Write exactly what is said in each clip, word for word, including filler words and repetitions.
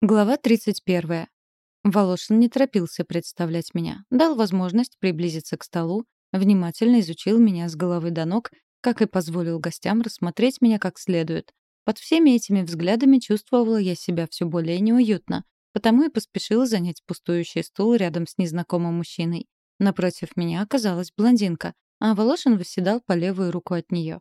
Глава тридцать первая. Волошин не торопился представлять меня. Дал возможность приблизиться к столу, внимательно изучил меня с головы до ног, как и позволил гостям рассмотреть меня как следует. Под всеми этими взглядами чувствовала я себя все более неуютно, потому и поспешила занять пустующий стул рядом с незнакомым мужчиной. Напротив меня оказалась блондинка, а Волошин восседал по левую руку от нее.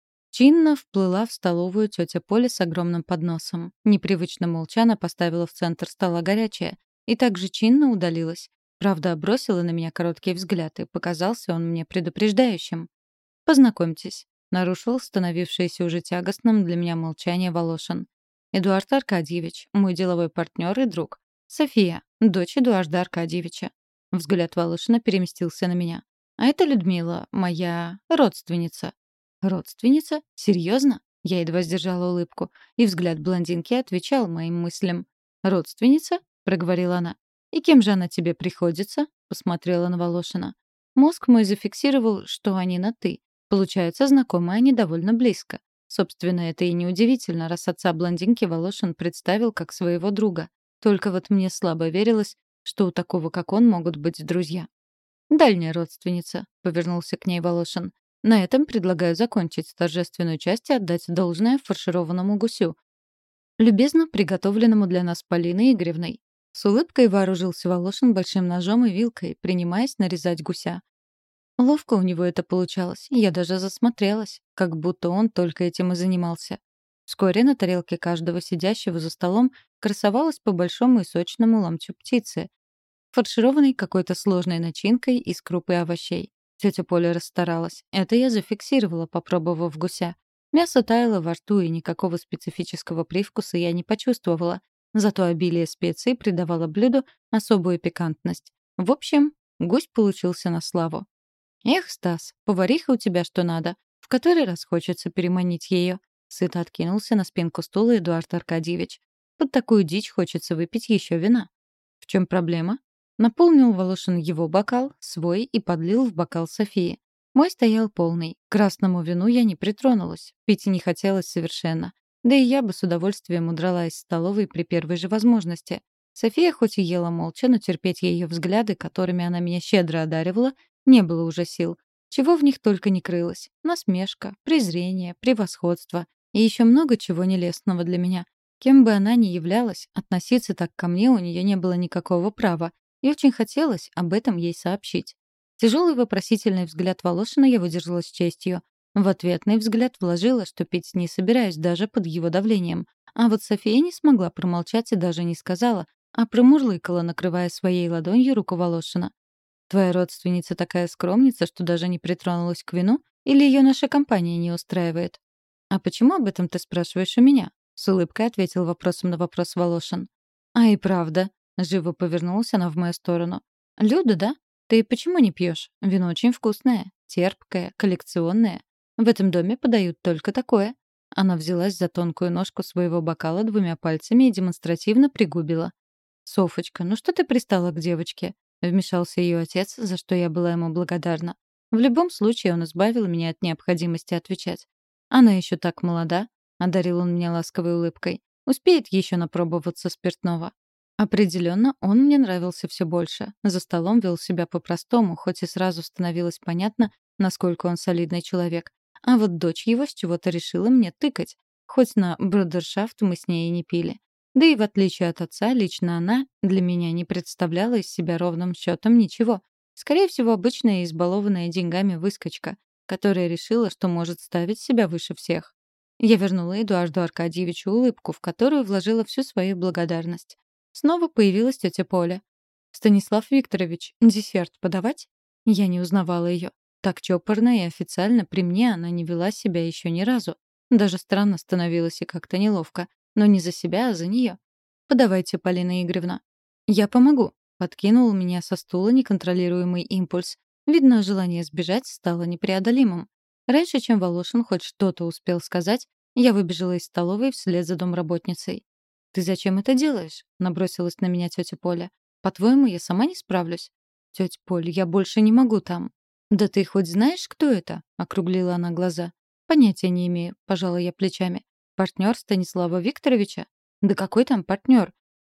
Чинно вплыла в столовую тетя Поля с огромным подносом. Непривычно молча она поставила в центр стола горячее и также чинно удалилась. Правда, бросила на меня короткий взгляд, и показался он мне предупреждающим. «Познакомьтесь», — нарушил становившееся уже тягостным для меня молчание Волошин. «Эдуард Аркадьевич, мой деловой партнер и друг. София, дочь Эдуарда Аркадьевича». Взгляд Волошина переместился на меня. «А это Людмила, моя родственница». «Родственница? Серьезно?» Я едва сдержала улыбку, и взгляд блондинки отвечал моим мыслям. «Родственница?» — проговорила она. «И кем же она тебе приходится?» — посмотрела на Волошина. Мозг мой зафиксировал, что они на «ты». Получается, знакомы они довольно близко. Собственно, это и неудивительно, раз отца блондинки Волошин представил как своего друга. Только вот мне слабо верилось, что у такого, как он, могут быть друзья. «Дальняя родственница», — повернулся к ней Волошин. «На этом предлагаю закончить торжественную часть и отдать должное фаршированному гусю, любезно приготовленному для нас Полиной Игоревной». С улыбкой вооружился Волошин большим ножом и вилкой, принимаясь нарезать гуся. Ловко у него это получалось, я даже засмотрелась, как будто он только этим и занимался. Вскоре на тарелке каждого сидящего за столом красовалось по большому и сочному ломтю птицы, фаршированной какой-то сложной начинкой из круп и овощей. Тетя Поля расстаралась. Это я зафиксировала, попробовав гуся. Мясо таяло во рту, и никакого специфического привкуса я не почувствовала. Зато обилие специй придавало блюду особую пикантность. В общем, гусь получился на славу. «Эх, Стас, повариха у тебя что надо. В который раз хочется переманить ее». Сыто откинулся на спинку стула Эдуард Аркадьевич. «Под такую дичь хочется выпить еще вина». «В чем проблема?» Наполнил Волошин его бокал, свой, и подлил в бокал Софии. Мой стоял полный. К красному вину я не притронулась. Пить не хотелось совершенно. Да и я бы с удовольствием удрала из столовой при первой же возможности. София хоть и ела молча, но терпеть ее взгляды, которыми она меня щедро одаривала, не было уже сил. Чего в них только не крылось. Насмешка, презрение, превосходство и еще много чего нелестного для меня. Кем бы она ни являлась, относиться так ко мне у нее не было никакого права. И очень хотелось об этом ей сообщить. Тяжелый вопросительный взгляд Волошина я выдержала с честью. В ответный взгляд вложила, что пить не собираюсь даже под его давлением. А вот София не смогла промолчать и даже не сказала, а промурлыкала, накрывая своей ладонью руку Волошина. «Твоя родственница такая скромница, что даже не притронулась к вину? Или ее наша компания не устраивает?» «А почему об этом ты спрашиваешь у меня?» — с улыбкой ответил вопросом на вопрос Волошин. «А и правда». Живо повернулась она в мою сторону. «Люда, да? Ты почему не пьешь? Вино очень вкусное, терпкое, коллекционное. В этом доме подают только такое». Она взялась за тонкую ножку своего бокала двумя пальцами и демонстративно пригубила. «Софочка, ну что ты пристала к девочке?» — вмешался ее отец, за что я была ему благодарна. В любом случае он избавил меня от необходимости отвечать. «Она еще так молода», — одарил он меня ласковой улыбкой. «Успеет еще напробоваться спиртного». Определенно, он мне нравился все больше. За столом вел себя по-простому, хоть и сразу становилось понятно, насколько он солидный человек. А вот дочь его с чего-то решила мне тыкать. Хоть на брудершафт мы с ней и не пили. Да и в отличие от отца, лично она для меня не представляла из себя ровным счетом ничего. Скорее всего, обычная избалованная деньгами выскочка, которая решила, что может ставить себя выше всех. Я вернула Эдуарду Аркадьевичу улыбку, в которую вложила всю свою благодарность. Снова появилась тетя Поля. «Станислав Викторович, десерт подавать?» Я не узнавала ее. Так чопорно и официально при мне она не вела себя еще ни разу. Даже странно становилось и как-то неловко. Но не за себя, а за нее. «Подавайте, Полина Игоревна». «Я помогу», — подкинул меня со стула неконтролируемый импульс. Видно, желание сбежать стало непреодолимым. Раньше, чем Волошин хоть что-то успел сказать, я выбежала из столовой вслед за домработницей. «Ты зачем это делаешь?» — набросилась на меня тетя Поля. «По-твоему, я сама не справлюсь?» «Тетя Поль, я больше не могу там». «Да ты хоть знаешь, кто это?» — округлила она глаза. «Понятия не имею», — пожала я плечами. «Партнер Станислава Викторовича?» «Да какой там партнер?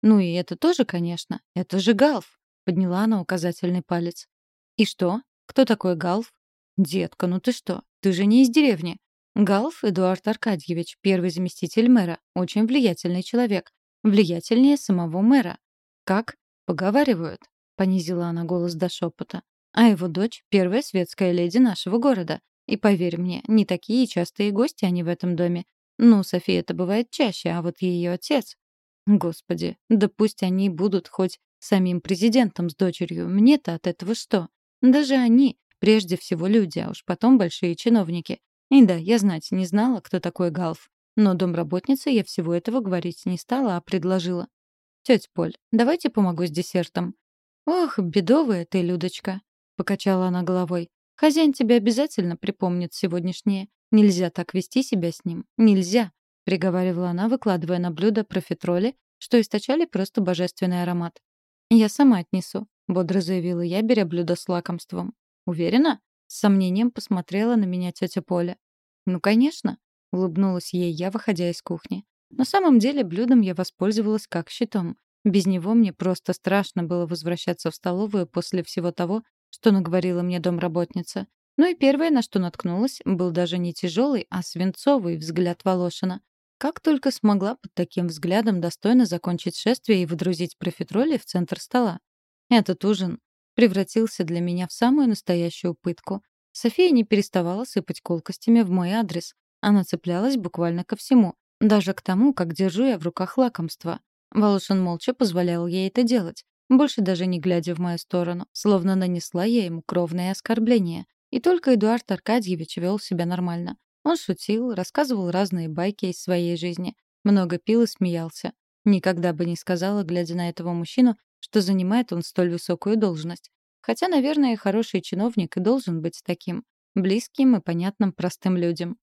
«Ну и это тоже, конечно. Это же Галф!» — подняла она указательный палец. «И что? Кто такой Галф?» «Детка, ну ты что? Ты же не из деревни. Галф Эдуард Аркадьевич, первый заместитель мэра, очень влиятельный человек. Влиятельнее самого мэра. Как? Поговаривают», — понизила она голос до шепота. «А его дочь — первая светская леди нашего города. И поверь мне, не такие частые гости они в этом доме. Ну, София это бывает чаще, а вот ее отец... Господи, да пусть они будут хоть самим президентом с дочерью. Мне-то от этого что? Даже они, прежде всего люди, а уж потом большие чиновники. И да, я знать не знала, кто такой Галф. Но домработнице я всего этого говорить не стала, а предложила. «Тётя Поль, давайте помогу с десертом». «Ох, бедовая ты, Людочка», — покачала она головой. «Хозяин тебе обязательно припомнит сегодняшнее. Нельзя так вести себя с ним. Нельзя», — приговаривала она, выкладывая на блюдо профитроли, что источали просто божественный аромат. «Я сама отнесу», — бодро заявила я, беря блюдо с лакомством. «Уверена?» — с сомнением посмотрела на меня тетя Поля. «Ну, конечно», — улыбнулась ей я, выходя из кухни. На самом деле блюдом я воспользовалась как щитом. Без него мне просто страшно было возвращаться в столовую после всего того, что наговорила мне домработница. Ну и первое, на что наткнулась, был даже не тяжелый, а свинцовый взгляд Волошина. Как только смогла под таким взглядом достойно закончить шествие и выдрузить профитроли в центр стола. Этот ужин превратился для меня в самую настоящую пытку. София не переставала сыпать колкостями в мой адрес. Она цеплялась буквально ко всему, даже к тому, как держу я в руках лакомство. Волошин молча позволял ей это делать, больше даже не глядя в мою сторону, словно нанесла я ему кровное оскорбление. И только Эдуард Аркадьевич вел себя нормально. Он шутил, рассказывал разные байки из своей жизни, много пил и смеялся. Никогда бы не сказала, глядя на этого мужчину, что занимает он столь высокую должность. Хотя, наверное, хороший чиновник и должен быть таким, близким и понятным простым людям.